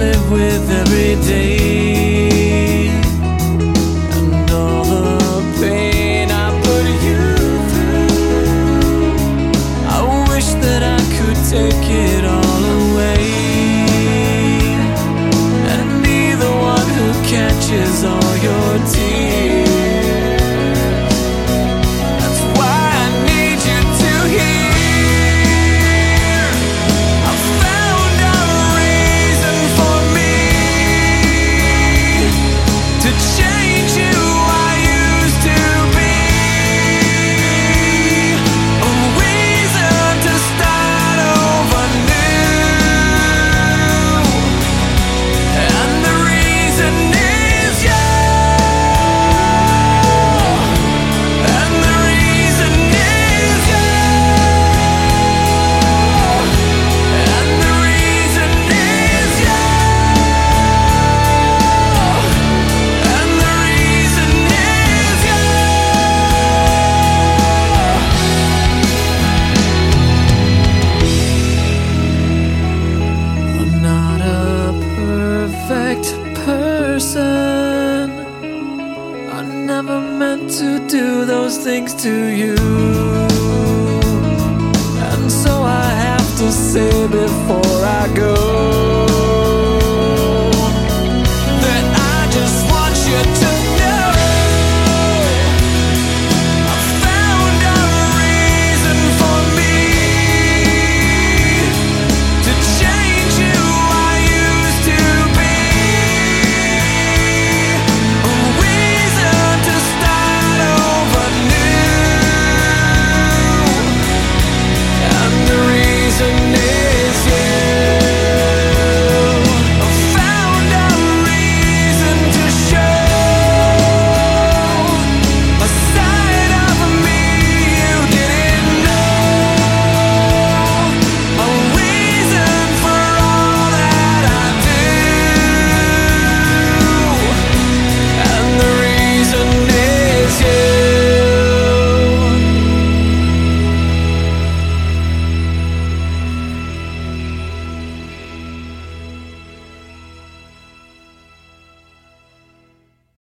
live with every day, and all the pain I put you through. I wish that I could take it all away and be the one who catches all your tears. That's why I need you to hear. I found a reason for me to change who I used to be. A reason to start over new. And the reason is you. And the reason is you. And the reason is you. And the reason is you. I'm not a perfect person. I never meant to do those things to you. And so I have to say before I go,